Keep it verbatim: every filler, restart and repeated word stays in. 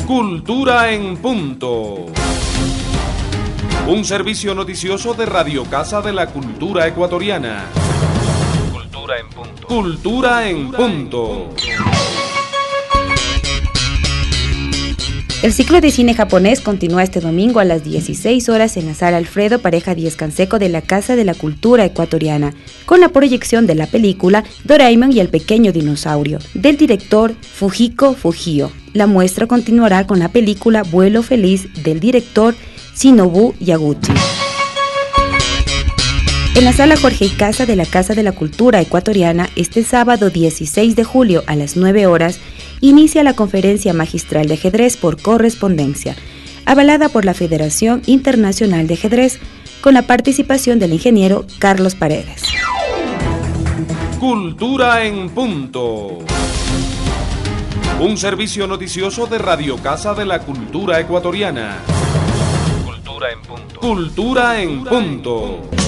Cultura en Punto. Un servicio noticioso de Radio Casa de la Cultura Ecuatoriana. Cultura en Punto. Cultura en Punto. El ciclo de cine japonés continúa este domingo a las dieciséis horas en la sala Alfredo Pareja Díez Canseco de la Casa de la Cultura Ecuatoriana, con la proyección de la película Doraemon y el pequeño dinosaurio, del director Fujiko Fujio. La muestra continuará con la película Vuelo Feliz del director Shinobu Yaguchi. En la sala Jorge Icaza de la Casa de la Cultura Ecuatoriana, este sábado dieciséis de julio a las nueve horas, inicia la conferencia magistral de ajedrez por correspondencia, avalada por la Federación Internacional de Ajedrez, con la participación del ingeniero Carlos Paredes. Cultura en Punto. Un servicio noticioso de Radio Casa de la Cultura Ecuatoriana. Cultura en Punto. Cultura en Punto.